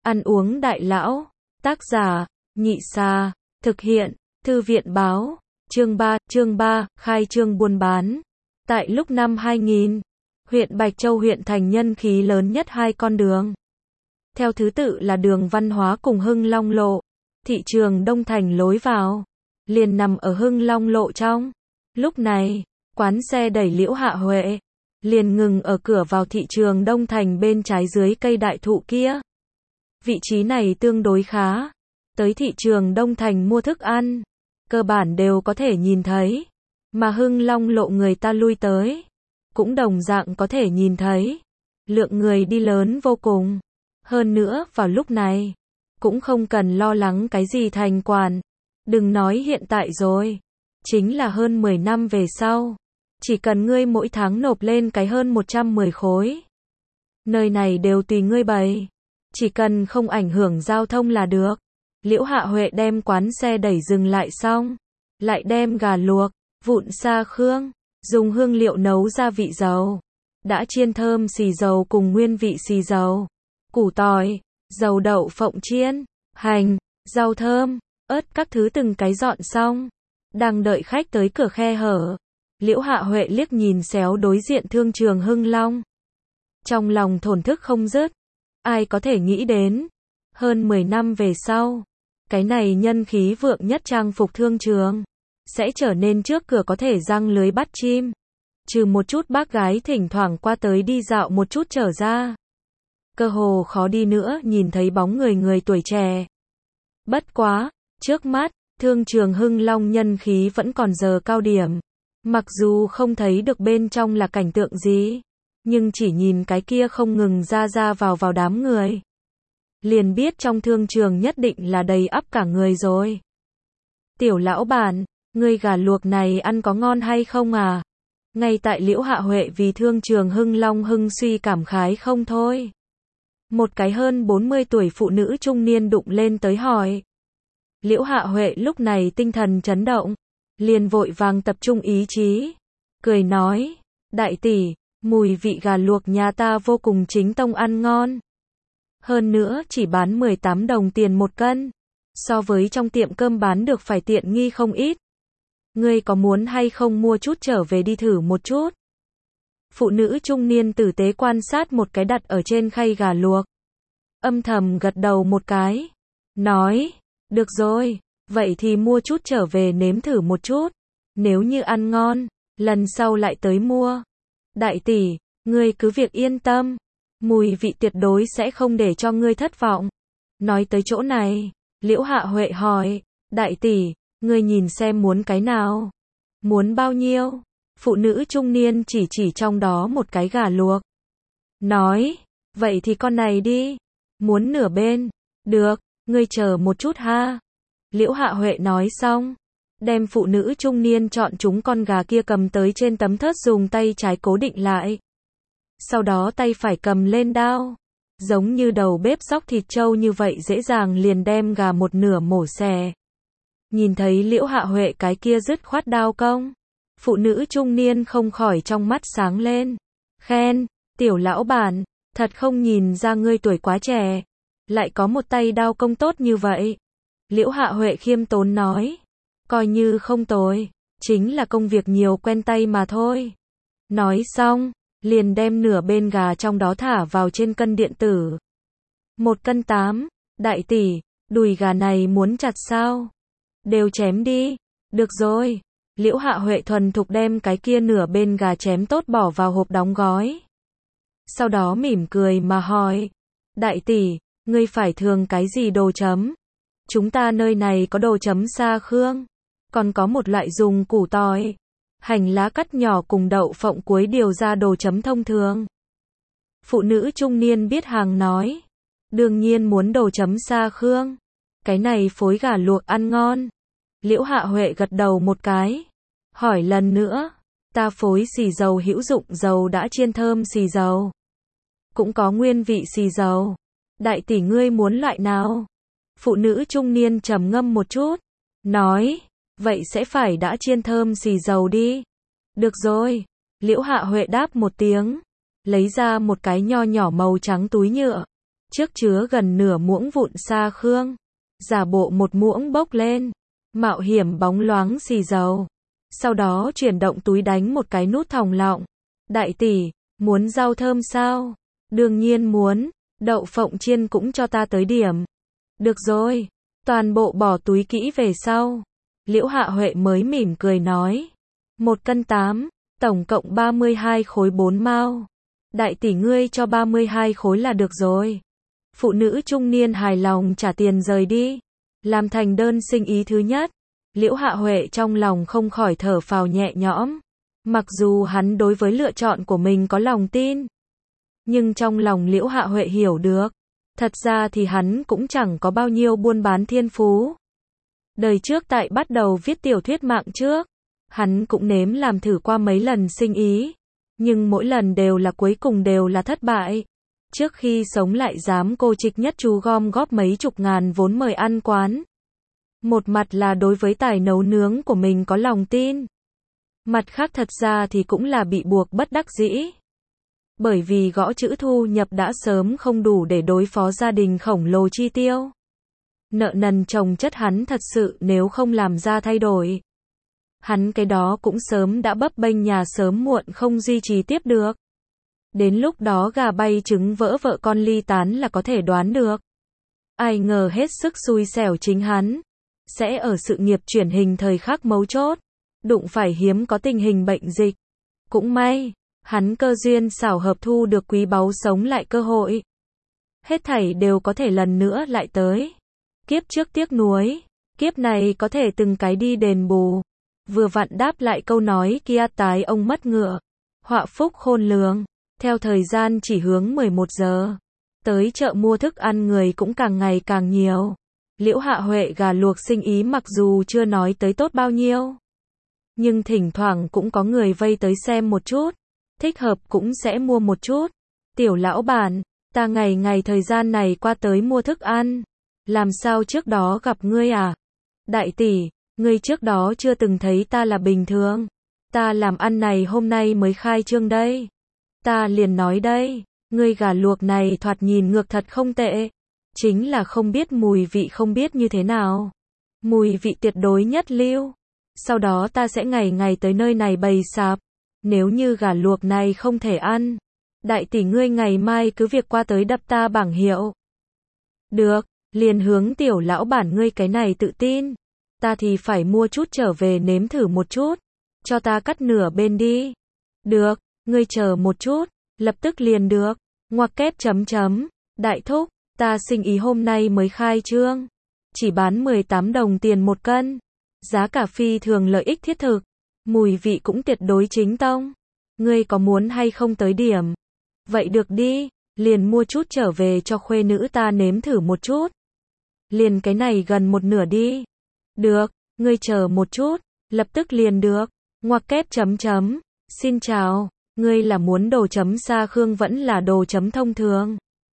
Ăn uống đại lão. Tác giả, Nhị Sa. Thực hiện, Thư viện báo. Chương 3, khai trương buôn bán. Tại lúc năm 2000, huyện Bạch Châu huyện thành nhân khí lớn nhất hai con đường. Theo thứ tự là đường Văn Hóa cùng Hưng Long lộ. Thị trường Đông Thành lối vào liền nằm ở Hưng Long lộ trong. Lúc này, quán xe đẩy Liễu Hạ Huệ liền ngừng ở cửa vào thị trường Đông Thành bên trái dưới cây đại thụ kia. Vị trí này tương đối khá. Tới thị trường Đông Thành mua thức ăn, cơ bản đều có thể nhìn thấy. Mà Hưng Long lộ người ta lui tới, cũng đồng dạng có thể nhìn thấy. Lượng người đi lớn vô cùng. Hơn nữa, vào lúc này, cũng không cần lo lắng cái gì thành quản. Đừng nói hiện tại rồi. Chính là hơn 10 năm về sau. Chỉ cần ngươi mỗi tháng nộp lên cái hơn 110 khối. Nơi này đều tùy ngươi bày. Chỉ cần không ảnh hưởng giao thông là được. Liễu Hạ Huệ đem quán xe đẩy dừng lại xong. Lại đem gà luộc, vụn sa khương, dùng hương liệu nấu gia vị dầu. Đã chiên thơm xì dầu cùng nguyên vị xì dầu. Củ tỏi, dầu đậu phộng chiên, hành, rau thơm, ớt các thứ từng cái dọn xong. Đang đợi khách tới cửa khe hở. Liễu Hạ Huệ liếc nhìn xéo đối diện thương trường Hưng Long. Trong lòng thổn thức không dứt. Ai có thể nghĩ đến. Hơn 10 năm về sau. Cái này nhân khí vượng nhất trang phục thương trường. Sẽ trở nên trước cửa có thể giăng lưới bắt chim. Trừ một chút bác gái thỉnh thoảng qua tới đi dạo một chút trở ra. Cơ hồ khó đi nữa nhìn thấy bóng người tuổi trẻ. Bất quá, trước mắt, thương trường Hưng Long nhân khí vẫn còn giờ cao điểm. Mặc dù không thấy được bên trong là cảnh tượng gì, nhưng chỉ nhìn cái kia không ngừng ra vào đám người. Liền biết trong thương trường nhất định là đầy ắp cả người rồi. Tiểu lão bản, ngươi gà luộc này ăn có ngon hay không à? Ngay tại Liễu Hạ Huệ vì thương trường Hưng Long hưng suy cảm khái không thôi. Một cái hơn 40 tuổi phụ nữ trung niên đụng lên tới hỏi. Liễu Hạ Huệ lúc này tinh thần chấn động, liền vội vàng tập trung ý chí, cười nói, đại tỷ, mùi vị gà luộc nhà ta vô cùng chính tông ăn ngon. Hơn nữa chỉ bán 18 đồng tiền một cân, so với trong tiệm cơm bán được phải tiện nghi không ít. Ngươi có muốn hay không mua chút trở về đi thử một chút? Phụ nữ trung niên tử tế quan sát một cái đặt ở trên khay gà luộc. Âm thầm gật đầu một cái, nói, được rồi, vậy thì mua chút trở về nếm thử một chút. Nếu như ăn ngon, lần sau lại tới mua. Đại tỷ, ngươi cứ việc yên tâm. Mùi vị tuyệt đối sẽ không để cho ngươi thất vọng. Nói tới chỗ này, Liễu Hạ Huệ hỏi, đại tỷ, ngươi nhìn xem muốn cái nào? Muốn bao nhiêu? Phụ nữ trung niên chỉ trong đó một cái gà luộc. Nói, vậy thì con này đi. Muốn nửa bên? Được, ngươi chờ một chút ha. Liễu Hạ Huệ nói xong, đem phụ nữ trung niên chọn chúng con gà kia cầm tới trên tấm thớt dùng tay trái cố định lại. Sau đó tay phải cầm lên đao. Giống như đầu bếp xóc thịt trâu như vậy dễ dàng liền đem gà một nửa mổ xẻ. Nhìn thấy Liễu Hạ Huệ cái kia dứt khoát đao công. Phụ nữ trung niên không khỏi trong mắt sáng lên. Khen, tiểu lão bản, thật không nhìn ra ngươi tuổi quá trẻ. Lại có một tay đao công tốt như vậy. Liễu Hạ Huệ khiêm tốn nói. Coi như không tồi, chính là công việc nhiều quen tay mà thôi. Nói xong, liền đem nửa bên gà trong đó thả vào trên cân điện tử. 1 cân 8, đại tỷ, đùi gà này muốn chặt sao? Đều chém đi. Được rồi. Liễu Hạ Huệ thuần thục đem cái kia nửa bên gà chém tốt bỏ vào hộp đóng gói. Sau đó mỉm cười mà hỏi. Đại tỷ, ngươi phải thường cái gì đồ chấm? Chúng ta nơi này có đồ chấm sa khương. Còn có một loại dùng củ tỏi, hành lá cắt nhỏ cùng đậu phộng cuối điều ra đồ chấm thông thường. Phụ nữ trung niên biết hàng nói. Đương nhiên muốn đồ chấm sa khương. Cái này phối gà luộc ăn ngon. Liễu Hạ Huệ gật đầu một cái. Hỏi lần nữa. Ta phối xì dầu hữu dụng dầu đã chiên thơm xì dầu. Cũng có nguyên vị xì dầu. Đại tỷ ngươi muốn loại nào? Phụ nữ trung niên trầm ngâm một chút. Nói. Vậy sẽ phải đã chiên thơm xì dầu đi. Được rồi. Liễu Hạ Huệ đáp một tiếng. Lấy ra một cái nho nhỏ màu trắng túi nhựa. trước chứa gần nửa muỗng vụn sa khương, giả bộ một muỗng bốc lên, mạo hiểm bóng loáng xì dầu. Sau đó chuyển động túi đánh một cái nút thòng lọng. Đại tỷ, muốn rau thơm sao? Đương nhiên muốn, đậu phộng chiên cũng cho ta tới điểm. Được rồi, toàn bộ bỏ túi kỹ về sau. Liễu Hạ Huệ mới mỉm cười nói. 1 cân 8, tổng cộng 32 khối 4 mao. Đại tỷ ngươi cho 32 khối là được rồi. Phụ nữ trung niên hài lòng trả tiền rời đi. Làm thành đơn sinh ý thứ nhất. Liễu Hạ Huệ trong lòng không khỏi thở phào nhẹ nhõm. Mặc dù hắn đối với lựa chọn của mình có lòng tin, nhưng trong lòng Liễu Hạ Huệ hiểu được, thật ra thì hắn cũng chẳng có bao nhiêu buôn bán thiên phú. Đời trước tại bắt đầu viết tiểu thuyết mạng trước, hắn cũng nếm làm thử qua mấy lần sinh ý, nhưng mỗi lần đều là cuối cùng đều là thất bại. Trước khi sống lại dám cô trịch nhất chú gom góp mấy chục ngàn vốn mời ăn quán. Một mặt là đối với tài nấu nướng của mình có lòng tin. Mặt khác thật ra thì cũng là bị buộc bất đắc dĩ. Bởi vì gõ chữ thu nhập đã sớm không đủ để đối phó gia đình khổng lồ chi tiêu. Nợ nần chồng chất hắn thật sự nếu không làm ra thay đổi. Hắn cái đó cũng sớm đã bấp bênh nhà sớm muộn không duy trì tiếp được. Đến lúc đó gà bay trứng vỡ vợ con ly tán là có thể đoán được. Ai ngờ hết sức xui xẻo chính hắn. Sẽ ở sự nghiệp chuyển hình thời khắc mấu chốt. Đụng phải hiếm có tình hình bệnh dịch. Cũng may, hắn cơ duyên xảo hợp thu được quý báu sống lại cơ hội. Hết thảy đều có thể lần nữa lại tới. Kiếp trước tiếc nuối, kiếp này có thể từng cái đi đền bù. Vừa vặn đáp lại câu nói kia tái ông mất ngựa. Họa phúc khôn lường. Theo thời gian chỉ hướng 11 giờ. Tới chợ mua thức ăn người cũng càng ngày càng nhiều. Liễu Hạ Huệ gà luộc sinh ý mặc dù chưa nói tới tốt bao nhiêu, nhưng thỉnh thoảng cũng có người vây tới xem một chút. Thích hợp cũng sẽ mua một chút. Tiểu lão bản, ta ngày ngày thời gian này qua tới mua thức ăn. Làm sao trước đó gặp ngươi à? Đại tỷ, ngươi trước đó chưa từng thấy ta là bình thường. Ta làm ăn này hôm nay mới khai trương đây. Ta liền nói đây, ngươi gà luộc này thoạt nhìn ngược thật không tệ. Chính là không biết mùi vị không biết như thế nào. Mùi vị tuyệt đối nhất lưu. Sau đó ta sẽ ngày ngày tới nơi này bày sạp. Nếu như gà luộc này không thể ăn, đại tỷ ngươi ngày mai cứ việc qua tới đập ta bảng hiệu. Được, liền hướng tiểu lão bản ngươi cái này tự tin. Ta thì phải mua chút trở về nếm thử một chút. Cho ta cắt nửa bên đi. Được, ngươi chờ một chút, lập tức liền được. Ngoặc kép chấm chấm. Đại thúc, ta sinh ý hôm nay mới khai trương. Chỉ bán 18 đồng tiền 1 cân. Giá cả phi thường lợi ích thiết thực. Mùi vị cũng tuyệt đối chính tông. Ngươi có muốn hay không tới điểm? Vậy được đi, liền mua chút trở về cho khuê nữ ta nếm thử một chút. Liền cái này gần một nửa đi. Được, ngươi chờ một chút, lập tức liền được. Ngoặc kép chấm chấm. Xin chào, ngươi là muốn đồ chấm sa khương vẫn là đồ chấm thông thường?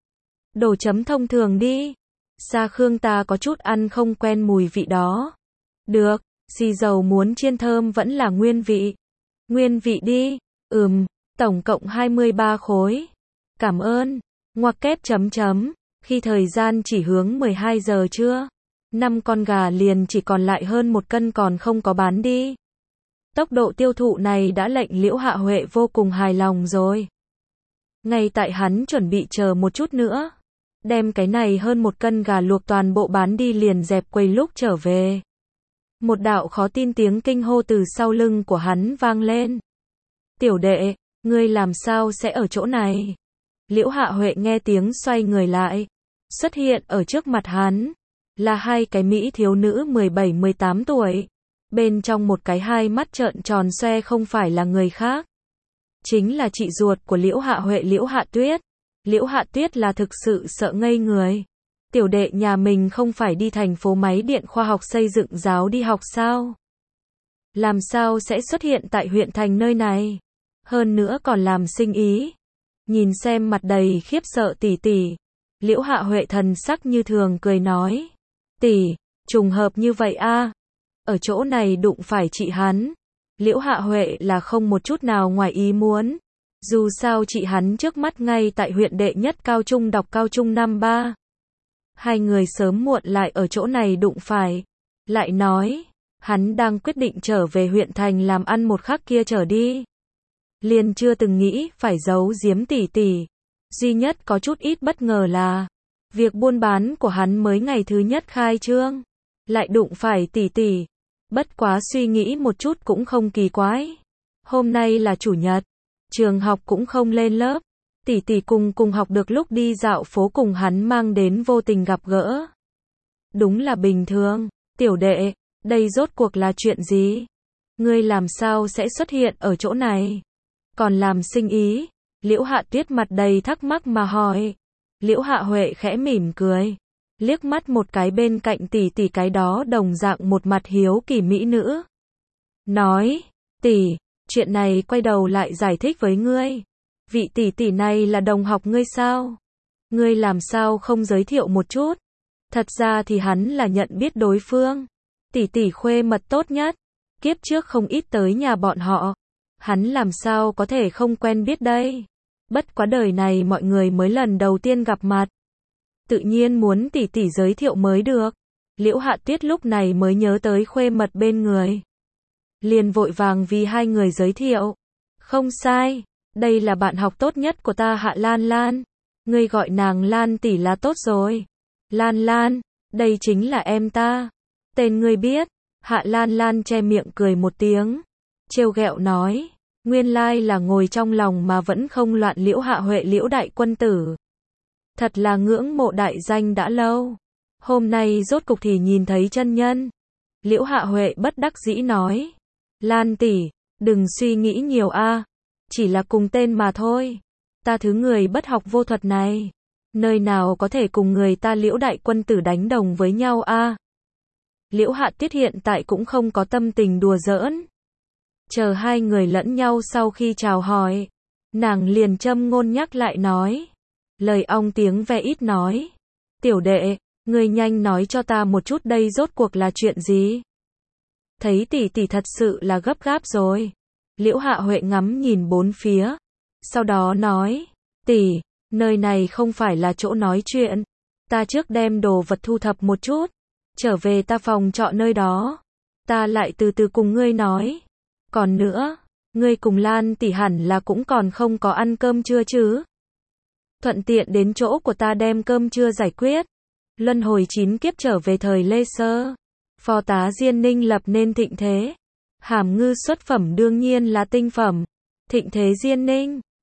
Đồ chấm thông thường đi. Sa khương ta có chút ăn không quen mùi vị đó. Được, xì dầu muốn chiên thơm vẫn là nguyên vị? Nguyên vị đi. Tổng cộng 23 khối. Cảm ơn. Ngoặc kép chấm chấm. Khi thời gian chỉ hướng 12 giờ trưa, 5 con gà liền chỉ còn lại hơn 1 cân còn không có bán đi. Tốc độ tiêu thụ này đã lệnh Liễu Hạ Huệ vô cùng hài lòng rồi. Ngay tại hắn chuẩn bị chờ một chút nữa, đem cái này hơn 1 cân gà luộc toàn bộ bán đi liền dẹp quầy lúc trở về. Một đạo khó tin tiếng kinh hô từ sau lưng của hắn vang lên. Tiểu đệ, ngươi làm sao sẽ ở chỗ này? Liễu Hạ Huệ nghe tiếng xoay người lại. Xuất hiện ở trước mặt hắn là hai cái mỹ thiếu nữ 17-18 tuổi. Bên trong một cái hai mắt trợn tròn xoe không phải là người khác. Chính là chị ruột của Liễu Hạ Huệ, Liễu Hạ Tuyết. Liễu Hạ Tuyết là thực sự sợ ngây người. Tiểu đệ nhà mình không phải đi thành phố máy điện khoa học xây dựng giáo đi học sao? Làm sao sẽ xuất hiện tại huyện thành nơi này? Hơn nữa còn làm sinh ý. Nhìn xem mặt đầy khiếp sợ tỷ tỷ. Liễu Hạ Huệ thần sắc như thường cười nói. Tỷ, trùng hợp như vậy a. Ở chỗ này đụng phải chị hắn. Liễu Hạ Huệ là không một chút nào ngoài ý muốn. Dù sao chị hắn trước mắt ngay tại huyện đệ nhất cao trung đọc cao trung năm 3. Hai người sớm muộn lại ở chỗ này đụng phải. Lại nói, hắn đang quyết định trở về huyện thành làm ăn một khắc kia trở đi. Liền chưa từng nghĩ phải giấu giếm tỷ tỷ. Duy nhất có chút ít bất ngờ là, việc buôn bán của hắn mới ngày thứ nhất khai trương, lại đụng phải tỷ tỷ. Bất quá suy nghĩ một chút cũng không kỳ quái. Hôm nay là chủ nhật, trường học cũng không lên lớp. Tỷ tỷ cùng học được lúc đi dạo phố cùng hắn mang đến vô tình gặp gỡ. Đúng là bình thường. Tiểu đệ, đây rốt cuộc là chuyện gì? Ngươi làm sao sẽ xuất hiện ở chỗ này? Còn làm sinh ý? Liễu Hạ Tuyết mặt đầy thắc mắc mà hỏi. Liễu Hạ Huệ khẽ mỉm cười, liếc mắt một cái bên cạnh tỷ tỷ cái đó đồng dạng một mặt hiếu kỳ mỹ nữ. Nói, tỷ, chuyện này quay đầu lại giải thích với ngươi. Vị tỷ tỷ này là đồng học ngươi sao? Ngươi làm sao không giới thiệu một chút? Thật ra thì hắn là nhận biết đối phương. Tỷ tỷ khuê mật tốt nhất. Kiếp trước không ít tới nhà bọn họ. Hắn làm sao có thể không quen biết đây? Bất quá đời này mọi người mới lần đầu tiên gặp mặt. Tự nhiên muốn tỷ tỷ giới thiệu mới được. Liễu Hạ Tuyết lúc này mới nhớ tới khuê mật bên người. Liền vội vàng vì hai người giới thiệu. Không sai, đây là bạn học tốt nhất của ta Hạ Lan Lan. Ngươi gọi nàng Lan tỷ là tốt rồi. Lan Lan, đây chính là em ta. Tên ngươi biết. Hạ Lan Lan che miệng cười một tiếng. Trêu ghẹo nói. Nguyên lai là ngồi trong lòng mà vẫn không loạn Liễu Hạ Huệ Liễu đại quân tử. Thật là ngưỡng mộ đại danh đã lâu. Hôm nay rốt cục thì nhìn thấy chân nhân. Liễu Hạ Huệ bất đắc dĩ nói. Lan tỷ, đừng suy nghĩ nhiều a, chỉ là cùng tên mà thôi. Ta thứ người bất học vô thuật này, nơi nào có thể cùng người ta Liễu đại quân tử đánh đồng với nhau a. Liễu Hạ Tuyết hiện tại cũng không có tâm tình đùa giỡn. Chờ hai người lẫn nhau sau khi chào hỏi, nàng liền châm ngôn nhắc lại nói. Lời ong tiếng ve ít nói. Tiểu đệ, ngươi nhanh nói cho ta một chút đây rốt cuộc là chuyện gì? Thấy tỷ tỷ thật sự là gấp gáp rồi. Liễu Hạ Huệ ngắm nhìn bốn phía. Sau đó nói. Tỷ, nơi này không phải là chỗ nói chuyện. Ta trước đem đồ vật thu thập một chút. Trở về ta phòng trọ nơi đó. Ta lại từ từ cùng ngươi nói. Còn nữa, ngươi cùng Lan tỷ hẳn là cũng còn không có ăn cơm trưa chứ? Thuận tiện đến chỗ của ta đem cơm trưa giải quyết. Luân hồi 9 kiếp trở về thời Lê Sơ. Phó tá Diên Ninh lập nên thịnh thế. Hàm ngư xuất phẩm đương nhiên là tinh phẩm. Thịnh thế Diên Ninh.